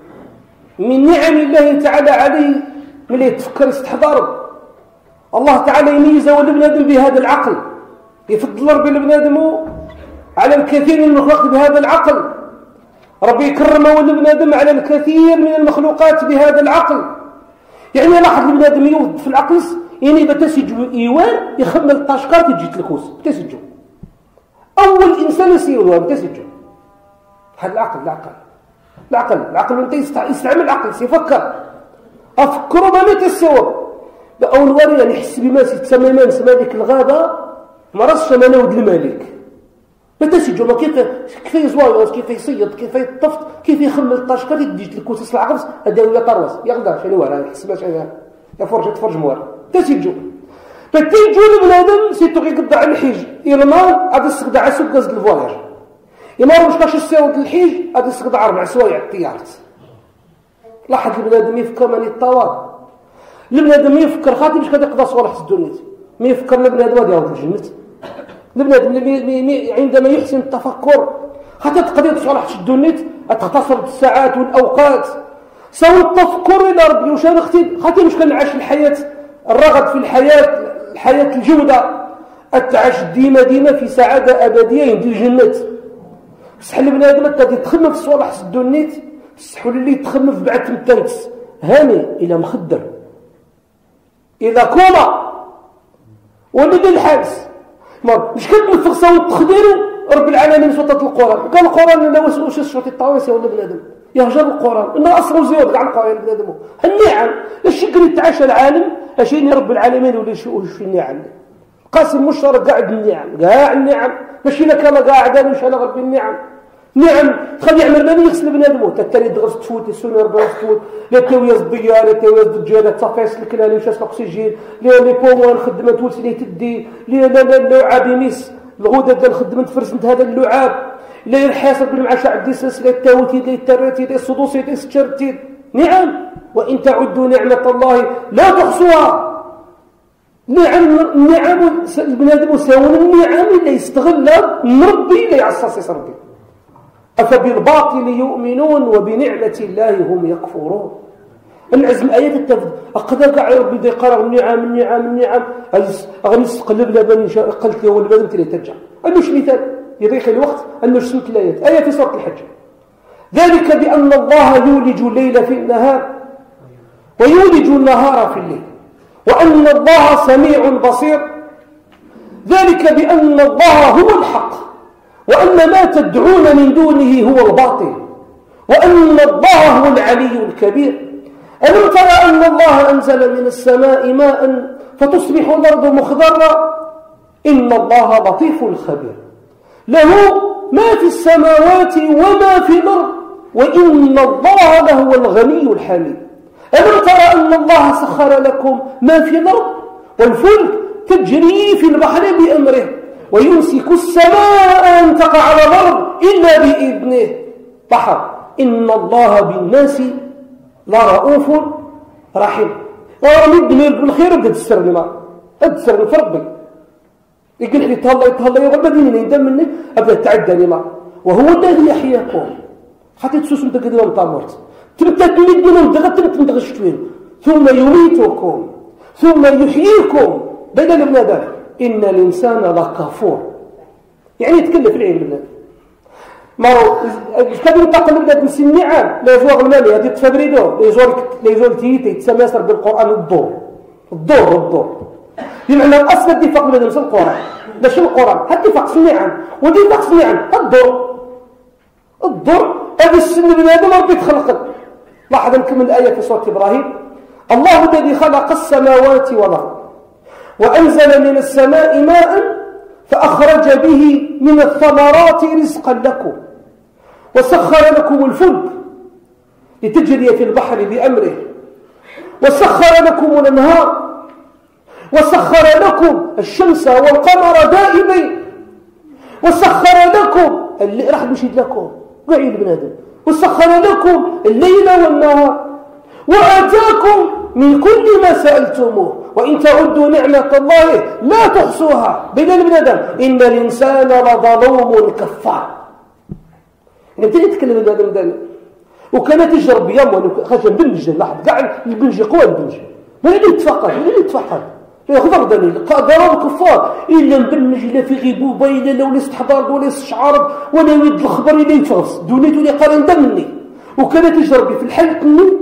Speaker 1: من نعم الله تعالى عليه ملي يتفكر يستحضر. الله تعالى يميز ولا بنادم بهذا العقل، يفضل ربي البنادم على الكثير من المخلوقات بهذا العقل. ربي يكرم ولا بنادم على الكثير من المخلوقات بهذا العقل. يعني لاحظ البنادم يوض في العقل يعني بتسج ايوان يخمل الطاشكات يجي الكوس بتسجو اول انسان يسيرها بتسجو. هذا العقل العقل العقل العقل انت يستعمل العقل سيفكر افكره ما يتسوى اول واري يعني يحس بما تسمى ما نسمى ديك الغابه ما راسش انا ولد الملك بتسجو ما كيف كيف يزوار كيف يصيد كيف يطفط كيف يخمل الطاشكات يجي الكوس العقل هذا هو طروس يقدر شنو راه يحس باش يا فرجه تفرج موار تسجو فتيجو لبنادم سيتو يقطع على الحيج يرمان هذا السقدع سوق قصد الفواياج يمر مش كاش يساود الحيج هذا السقدع اربع سوايع الطيارات. لاحظ البنادم يفكر من الطوال البنادم يفكر خاطر مش كذا يقضى صالح الدنيا ما يفكر البنادم هذا ياخذ الجنه. البنادم عندما يحسن التفكر خاطر قضيه صالح الدنيا تختصر بالساعات والاوقات سوى التفكر الى ربي وش اختي خاطر مش كنعيش الحياه الرغد في الحياه الحياه الجوده اتعاش ديما ديما في سعاده ابديه يدي الجنه. بصح البنادم تقدر تخمم في صالح الدنيا بصح اللي تخمم في بعد تمتنس هاني الى مخدر الى كوما ولا ديال الحبس مش كتنفخ صوت التخدير. رب العالمين سلطه القران قال القران لا واش شرط الطواسي ولا بنادم يهجر القران انه اصله زيود كاع القران بنادم النعم اش يقدر يتعاشى العالم اش يني رب العالمين ولا شو في النعم قاسم مشترك قاعد النعم كاع النعم ماشي لك انا قاعد انا مش انا رب النعم نعم تخلي يعمل ما يغسل بنادم تالي دغس تفوت السنه ربما تفوت لا تاويز الضياء لا تاويز الدجاله تفاس الكلالي وشاس الاكسجين لا لي بوموان خدمه تولس لي تدي لا لا لا اللعاب يميس الغدد ديال الخدمه تفرسنت هذا اللعاب لا يحاسب بالمعشى عندي سلسله التاوتي ديال التراتي ديال السدوسي ديال السكرتي نعم وان تعدوا نعمه الله لا تحصوها. نعم نعم البنادم ساون النعم اللي يستغلها مربي اللي يعصص ربي. أفبالباطل يؤمنون وبنعمة الله هم يكفرون. العزم آيات التفضل أقدر قاع ربي دي قرر النعم النعم النعم أغنس قلبنا بني قلت له والبدن تلي ترجع أنوش مثال يضيق الوقت أن نرسمك الآيات. آية في سورة الحج: ذلك بأن الله يولج الليل في النهار ويولج النهار في الليل وأن الله سميع بصير. ذلك بأن الله هو الحق وأن ما تدعون من دونه هو الباطل وأن الله هو العلي الكبير. ألم ترى أن الله أنزل من السماء ماء فتصبح الأرض مخضرة إن الله لطيف خبير له ما في السماوات وما في الأرض وإن الله لهو الغني الحميد. ألم ترى أن الله سخر لكم ما في الأرض والفلك تجري في البحر بأمره ويمسك السماء أن تقع على الأرض إلا بإذنه. بحر إن الله بالناس لرؤوف رحيم. ورمي الدنيا بالخير بدأت تسرني ما تسرني في ربي يقول لي تهلا يتهلا يا بديني يندم مني أبدأ تعدني ما وهو الذي يحييكم حتى تسوس انت كده ومطامرت تبدأ تمدنا وتغت تمتغشتوين ثم يميتكم ثم يحييكم بدل من ذلك إن الإنسان لكفور يعني يتكلف العين بالله مرو كذا نتقل بدأت نسمي عام لا يزوغ المالي هذه تفبريدو لا يزوغ لا يزوغ تيتي تسمى بالقرآن الدور الدور الدور بمعنى الأصل الدفاق بدأ نسل القرآن باش القرآن هالدفاق سميعا ودفاق سميعا الدور الدور هذا السن بنادم ربي تخلق. لاحظ نكمل الآية في سورة إبراهيم: الله الذي خلق السماوات والأرض وأنزل من السماء ماء فأخرج به من الثمرات رزقا لكم وسخر لكم الفلك لتجري في البحر بأمره وسخر لكم الأنهار وسخر لكم الشمس والقمر دائبين وسخر لكم اللي راح نشهد لكم قاعد بنادم وسخر لكم الليل والنهار وآتاكم من كل ما سألتموه وإن تعدوا نعمة الله لا تحصوها. بين بنادم إن الإنسان لظلوم كفار. انت تتكلم بنادم دائما وكانت تجرب يوم خشن بنج لاحظ قاعد البنج قوى البنج ما اللي يتفقد ما اللي يتفقد يخضر دليل ضرب الكفار إلا مبنج إلا في غيبوبة إلا لو استحضار ولا استشعار ولا يد الخبر إلا يتفغص دونيت ولا قارن دمني وكانت تجربي في الحلق مني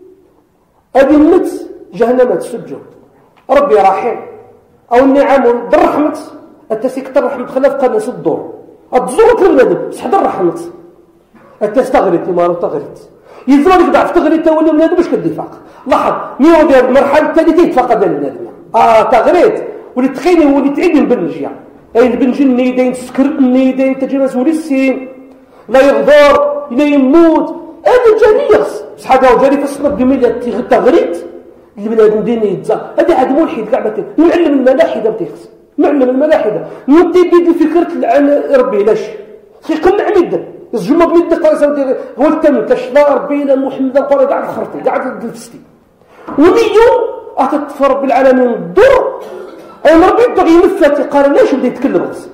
Speaker 1: أبي المت جهنم تسجد ربي رحيم أو النعم بالرحمة التسيك الرحمة خلاف قناس الدور الدزور كل ندم سحد الرحمة التستغرت ما تغرت يزمرك ضعف تغريت ولا منادم باش كدفاق. لاحظ ميو ديال المرحله الثالثه يتفقد النادم اه تغريت ولي تخيني ولي تعيد البنج يعني اي البنج النيدين سكرت النيدين تجلس ولي السين لا يغدر لا يموت هذا جانيخس بصح هذا جاني في الصمت جميله تغريت اللي بنادم ديني يتزا هذه عاد ملحد كاع بتي معلم الملاحده بتيخس معلم الملاحده نبتي بدي فكره عن ربي لاش خي قنع مده الجمعة بمدة قرصة هو التم تشلا ربي إلى محمد القرآن قاعد الخرطي قاعد الفستي وميو أتتفر بالعالمين الدور أي ربي يبدأ يمثل قال ليش بدي يتكلم بس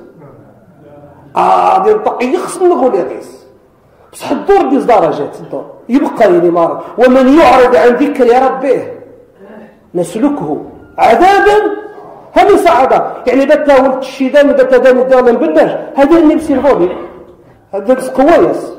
Speaker 1: آه دي الطقي يخص من نقول يا قيس بصح الدور دي درجات الدور يبقى يعني مارا ومن يعرض عن ذكر يا ربه نسلكه عذابا هذه صعدة يعني بتا ولد الشيطان بتا داني دانا بناش هذا النفسي الغولي هذا قوايس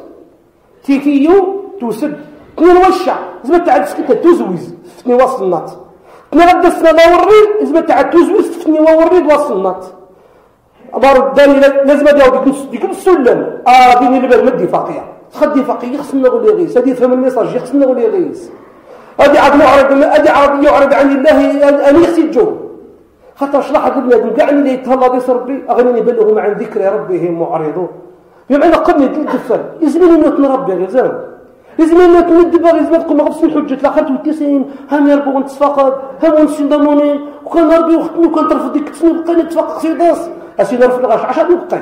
Speaker 1: تيكيو توسد كنين وشع زبط تعد سكتة توزويز فتني واصل الناط كنين غدا السنة لا وريد زبط تعد توزويز فتني وريد واصل الناط أبار الداني لازم أديو ديك السلم آه ديني لبال مدي فاقية خد دفاقية خصنا نقول يغيس هذه يفهم الميساج خصنا نقول يغيس هذه عاد معرض هذه عرض يعرض عن الله أن يخسي الجو خاطر شرح البنادم كاع اللي يتهلا بيس ربي أغنيني بلهم عن ذكر ربهم معرضون بمعنى قبل الدفر يزمن انه تنربي غير زين يزمن انه تندبر يزمن تقول ما غبص الحجه الاخرت والتسعين هم يربو نتفقد هم نسندموني وكان ربي وقتني وكان ترفض ديك التسنين بقينا نتفقد سيداس اسي نرفض الغاش عشان نبقى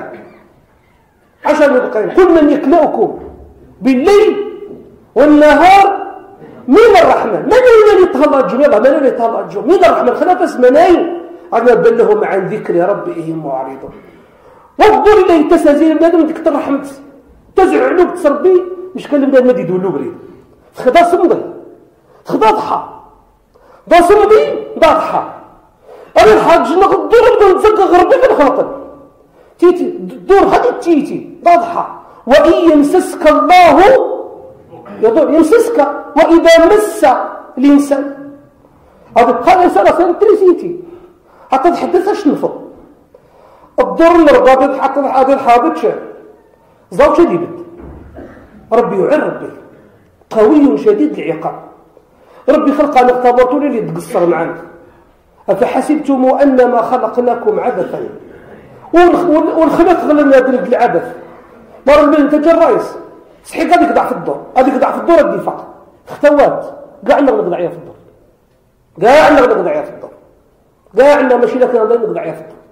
Speaker 1: عشان نبقى قل من يكلؤكم بالليل والنهار من الرحمن من الذي يتهلا الجميع من الذي يتهلا الجميع من الرحمن خلاف اسمناي انا بلهم عن ذكر ربهم معرضون والضر إليه تسازيل بنادم ديك الرحمة تزع علوك تسربي مش كان بنادم ما يدولو بريد خدا صمدي خدا ضحى دا صمدي دا ضحى أنا الحاج ناخد الضر بدا نتزكى غربي كنخلقن تيتي الدور غادي تيتي واضحة. وإن يمسسك الله يضر يمسسك، وإذا مس الإنسان هذا قال الإنسان أصلا تريسيتي حتى تحدث اش نفض الدور الرباط حتى هذا الحاضر شيء زوجة ديبت ربي يعين ربي قوي شديد العقاب. ربي خلق أن اختبرتوا لي تقصر معنا أفحسبتم أنما خلقناكم عبثا والخلق غلنا ذلك العبث مر البنت انت الرئيس صحيح هذيك ضعف الدور هذيك ضعف الدور الدفاع اختوات كاع نغلق ضعيف في الدور كاع نغلق ضعيف في الدور كاع ماشي لك نغلق ضعيف في الدور.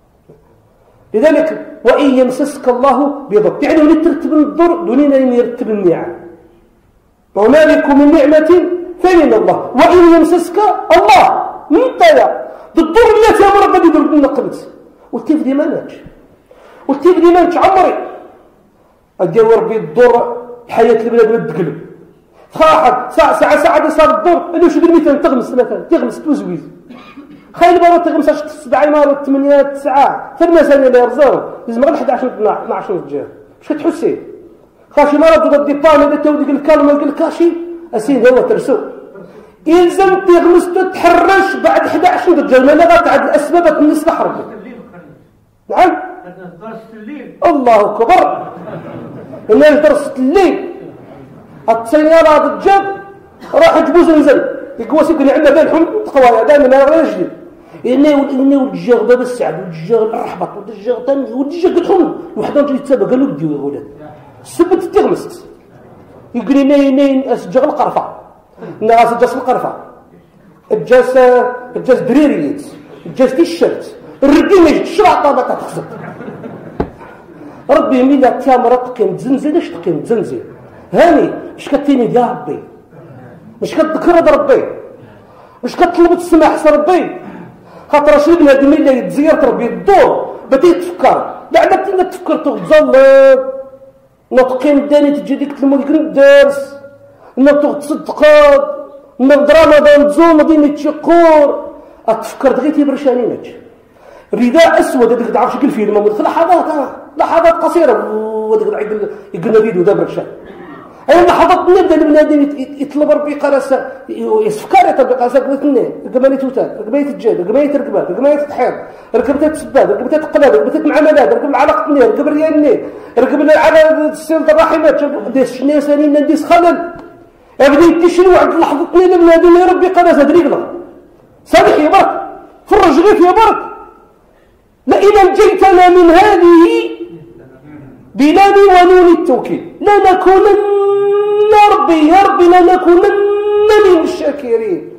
Speaker 1: لذلك وإن يمسسك الله بضر يعني ولي ترتب الدور دونين أن يرتب النعم وما لكم من نعمة فمن الله. وإن يمسسك الله انت يا الدور اللي تامر غادي يدير لنا قلت والتيف دي ما ناتش والتيف دي ما ناتش عمري أدير ربي الدور حياة البلاد ما تقلب خاحد ساعة ساعة ساعة صار الدور أنا شو المثال تغمس مثلا تغمس توزويز خايل مرة تغمس عشر سبعة مرة ثمانية تسعة ثلاث ثانية لا يرزاو لازم غير أحد عشر اثنا عشر رجال باش كتحسي خاشي مرة تقول ديبان إذا تو ديك الكالمة ديك الكاشي أسين هو ترسو يلزم تغمس تتحرش بعد أحد عشر رجال ما لا تعد الأسباب تنس لحرب. نعم الله أكبر الناس درست الليل السيارة هذا الجاب راح يجبوز نزل يقوس يقول عندنا بين حمد قوايا دائما انا غير جديد اني ولي والجاغ باب السعد والجاغ الرحبط والجاغ ثاني والجاغ قلت لهم وحده جاي تسابق قالوا بديو يا ولاد سبت تغمست يقول لي نين نين اسجغ القرفه الناس جاس القرفه الجاس الجاس دريريت الجاس تيشيرت الردي ما يجي الشرع طابه تخزق ربي ميلا تامره تقيم تزنزل اش تقيم تزنزل هاني مش كتيني يا ربي مش كتذكر ربي مش كتطلب السماح ربي خاطر شي بنادم ملي يتزير ربي الدور بدا يتفكر بعدا تينا تفكر تغزل نطقين داني تجي ديك المدير الدرس نطق تصدقات نقدر رمضان تزوم ديني تشقور اتفكر دغيتي برشانينك رداء اسود هذيك تعرف شكل فيلم مدخل لحظات لحظات قصيره وهذاك يقول يقول فيديو دابا برشان اي لحظات نبدا البنادم يطلب ربي قراسه يسفكر يطلب قراسه قلت لنا ركباني توتال ركباني تجاد ركباني تركبان ركباني تحير ركبت تسباد ركبت تقلاد ركبت معاملات ركب العلاقه النير ركب ريال النير ركب على السلطه الرحمات ديس شنو سنين نديس خلل بديت تشنو عند لحظه اثنين البنادم يا ربي قراسه دريقله صالح يا برك فرج غيث يا برك لئن نجيتنا من هذه بلاد ونون التوكيد لنكونن ربي يا ربي لنكونن من الشاكرين.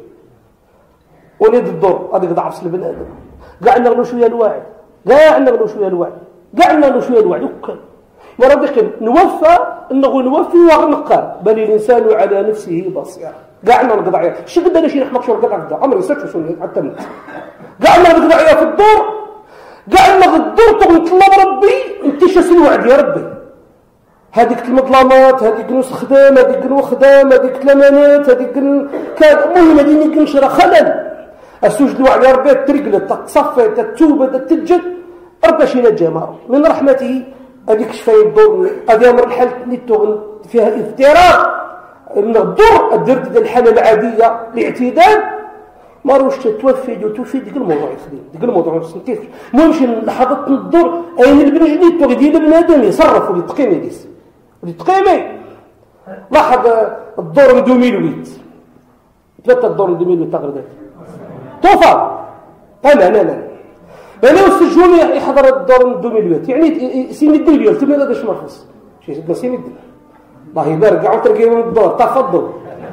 Speaker 1: وليد الدور هذيك ضعف البنادم كاع نغلو شويه الوعي كاع نغلو شويه الوعي كاع نغلو شويه الوعي وكل يا ربي قل نوفى انه نوفي ونقال بل الانسان على نفسه بصيره كاع نقضي عليه شي قد انا شي نحمق شغل كاع نقضي عمري سكت شنو حتى نت كاع نقضي عليه في الدور كاع نغدر تطلب ربي انت شاس الوعد يا ربي هذيك المظلمات هذيك نص خدام هذيك نو خدام هذيك الامانات هذيك كان المهم هذيك كنشرى خلل السوج الوعد يا ربي ترقل تصفي تتوب تتجد ربي شي نجا من رحمته هذيك شفاي الدور هذه امر الحال اللي فيها افتراء الدور الدرت ديال الحاله العاديه الاعتدال ما روش تتوفي وتوفي ديك الموضوع يخدم ديك الموضوع ما سنتيش المهم لحظات الدور اين البن جديد تو ديال بنادم يصرف ولي تقيمي ديس ولي تقيمي لاحظ الدور ألفين وثمانية ثلاثه الدور ألفين وثمانية تقريبا توفى انا انا انا انا والسجون يحضر الدور ألفين وثمانية يعني سيني الدنيا ثم هذا اش مرخص شي سيني الدنيا الله يبارك عاود ترقي من الدور تفضل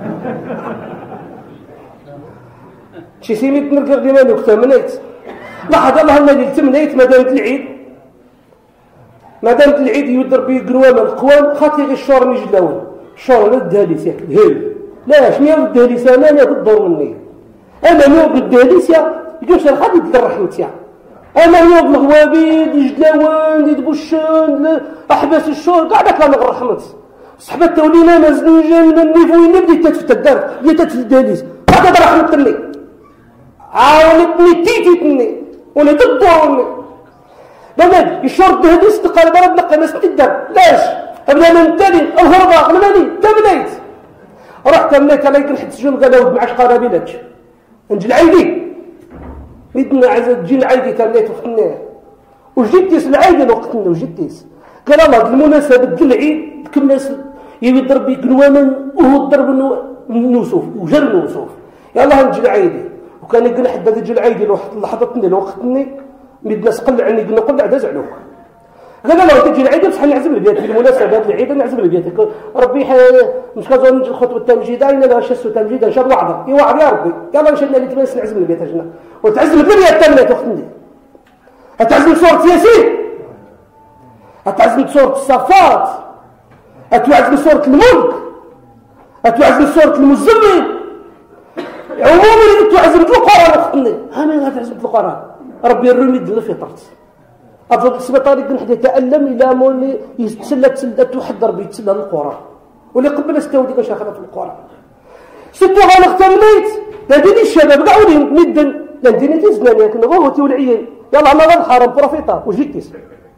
Speaker 1: شي سيميت نركب ديما وكتمنيت لاحظ الله ما تمنيت ما دامت العيد ما دامت العيد يدر به قروام القوام خاطي غير الشهر نيجي الاول الشهر لا الدهليس ياك الهيل لا شنو هو الدهليس انا لا تدور مني انا نوب الدهليس يا يقولش غادي تدير رحمتي انا نوب الغوابيد يجلاوان يدبوشان احباس الشهر كاع داك لا رحمت صحبات تولينا نازلين جايين النيفو اللي بديت تتفتى الدار بديت في الدهليس هذا رحمه الله عاونتني تيتني ولا تدورني بمن يشرد هذه استقال بلد نقى ناس تدر لاش أبدا من تاني الهرباء غلماني تبنيت رحت تمنيت على يقول حد سجون قال ود معاش قرابيلك نجي العيدي ميدنا عايز تجي العيدي تمنيت وقتنا وجدتيس العيدي وقتنا وجدتيس قال الله المناسبة ديال العيد كم ناس يضرب قنواما وهو ضرب نوسوف وجر نوسوف يلا نجي العيدي وكان يقول حد هذا يجي العيدي لواحد لحظتني لوقتني ميد ناس قلعني قلنا قلع داز علوك قال لا تجي العيد بصح نعزم البيت بالمناسبه هذا العيد نعزم البيت ربي مش كازون نجي الخطبه التمجيده انا لا شسو تمجيده ان شاء الله وعظه يوعظ يا ربي يلا مشينا لي تبس نعزم البيت اجنا وتعزم الدنيا الثامنه وقتني هتعزم صوره ياسين هتعزم صوره الصفات هتعزم صوره الملك هتعزم صوره المزمل عموما تعزم القران وقتني انا هتعزم القران ربي الرمي ديال فطرت أفضل السبيطاري كان حدا يتألم إلى مولي يتسلى تسلى توحد ربي يتسلى للقرآن واللي قبل استودي كاش أخذت في القرآن ستو غانا اختميت لديني الشباب قعوني ندن لديني تزناني لكن غوتي والعيين يلا ما غاد حرام بروفيطا وجيتيس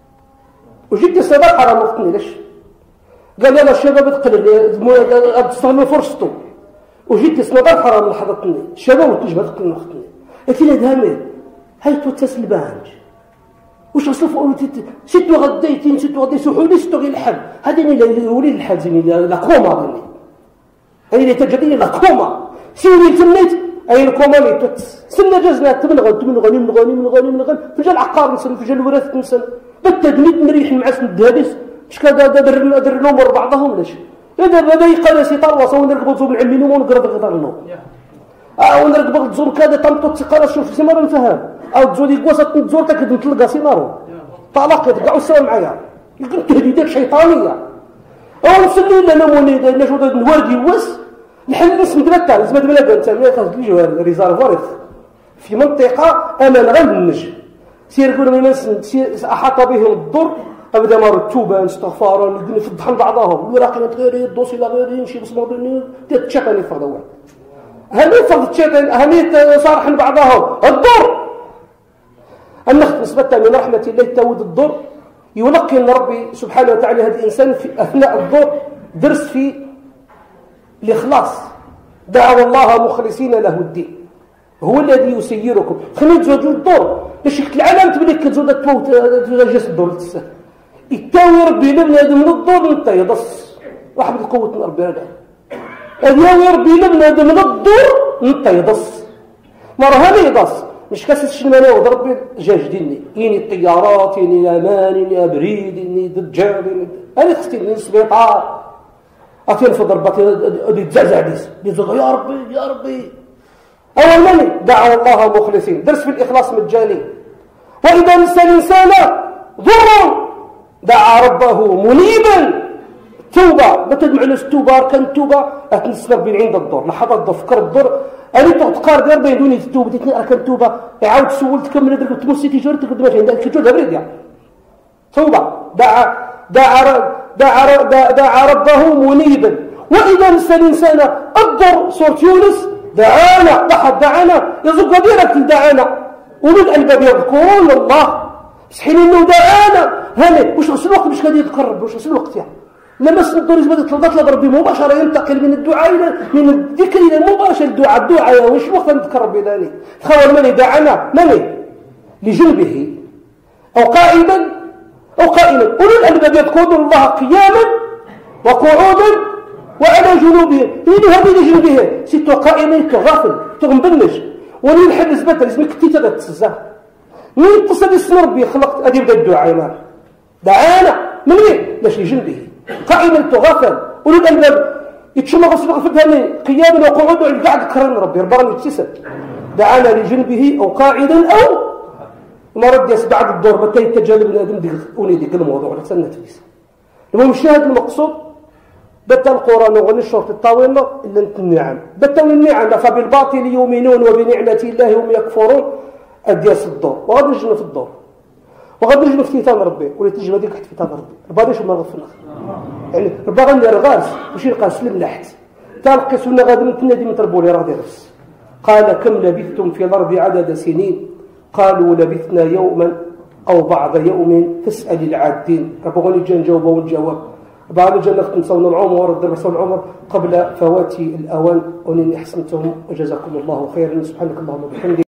Speaker 1: وجيتيس هذا حرام وقتني ليش قال يلا الشباب تقلل تستغلوا فرصته وجيتيس نظر حرام لحظتني الشباب وتجبد تقلل وقتني قلت لي دهمي هل تتسل بانج وش أصلفوا ستو غديتين ستو غدي سحولي ستو غير الحل هذين اللي يولي الحل زيني لا كوما غني هذين اللي تجدين لا كوما سيولي تمنيت أي الكوما اللي تتس سنة جزنا تمن غن تمن غني من غني من غني من غني فجأة العقار نسن فجأة الوراث نسن بالتدميت نريح مع اسم الدهابيس مش كذا در در الأمور بعضهم ليش إذا بدا يقال سيطار وصو نركبوا زوم العلمين ونقرب غدار النوم أو نركبوا زوم كذا تمطط سقارة شوف سمر نفهم أو تزودي قوسة تزور تكد نتلقى سينارو طلاق يتقعوا السوا معايا يمكن تهديدات شيطانية أو نسلي لنا موني نشوط نواردي وس نحل نسم تبتع لازم تبلا أنت ما يخاف الجوار ريزارفوار في منطقة أمان غير النج سير يقولوا الناس أحاط بهم الضر أبدا مار التوبة استغفارا يفضحوا بعضهم وراقنا تغيري الدوسي لا غيري نمشي بصمودني تتشقني في هذا هل يفضل تشقن أهمية صارح بعضهم الضر النخت نسبتها من رحمة الله تود الضر يلقي أن ربي سبحانه وتعالى هذا الإنسان في أثناء الضر درس في الإخلاص دعوا الله مخلصين له الدين هو الذي يسيركم خلينا نتزوجوا الضر باش العالم تبني كتزود تموت تجلس الضر تسه يتاوي ربي لبنا هذا من الضر انت يضص واحد القوة من ربي هذا يتاوي ربي لبنا هذا من الضر انت يضص مرة هذا يضص مش كاسس الشلمانة وضرب جاج ديني يني الطيارات يني الأمان يني أبريد يني دجال أنا خصتي يني السبيطار أتين في ضربات يتزعزع ديس يزغ يا ربي يا ربي أول مني دعوا الله مخلصين درس في الإخلاص مجاني وإذا نسى الإنسان ضر دعا ربه منيبا توبة بتد معنى التوبة أركان التوبة أتنسبر بين عند الضر لحظة الضر فكر الضر أنا تقار دير بين دوني التوبة تتني أركان التوبة يعاود سول تكمل درك تمسي تجار تقدم عشان ده كتور دبريد يعني توبة دعا دعا دعا دعا ربه منيبا وإذا نسى الإنسان الضر صورة يونس دعانا واحد دعانا يزق ديرك دعانا أولو الألباب يذكرون الله صحيح إنه دعانا هلا وش غسل الوقت مش قادر يتقرب وش غسل الوقت يعني لما الدور يزبط تلقط ربي مباشرة ينتقل من الدعاء إلى من الذكر إلى مباشرة الدعاء الدعاء وش وقت نتقرب بذلك تخيل من دعانا من لجنبه أو قائما أو قائما أولو الألباب يذكرون الله قياما وقعودا وعلى جنوبهم إذا هذه لجنبه ست قائمين كغافل تغنبنج ولي الحد زبط لازمك كتيتا تتسزاه من يتصل اسم ربي خلقت أدي بدأ الدعاء دعانا من وين لاش لجنبه قائما تغافل أولو الألباب يتشمع غصب غفتها قياما وقعودا وقاعد كرن ربي ربما يتسل دعانا لجنبه أو قاعدا أو ما رد يسبعد الدور بتاي تجالب نادم دي أوني دي الموضوع لسنة تليس لما مشاهد المقصود بتا القرآن وغني الشرط الطاولة إلا أنت النعم بتا النعم فبالباطل يؤمنون وبنعمة الله هم يكفرون أدياس الدور وغاد نجنا في الدور وغاد نجنا في تيتان ربي ولا تجي بديك حتى تيتان ربي ربا شو ما غفر يعني ربا غني رغاس وش يلقى سلم لحت تلقى سنة غادي من تنادي من تربولي راضي نفس قال كم لبثتم في الأرض عدد سنين قالوا لبثنا يوما أو بعض يوم فاسأل العادين كبغوني جا نجاوب ونجاوب بعد جا نختم صون العمر الدرس العمر قبل فوات الأوان ونني أحسنتم وجزاكم الله خيرا. سبحانك اللهم وبحمدك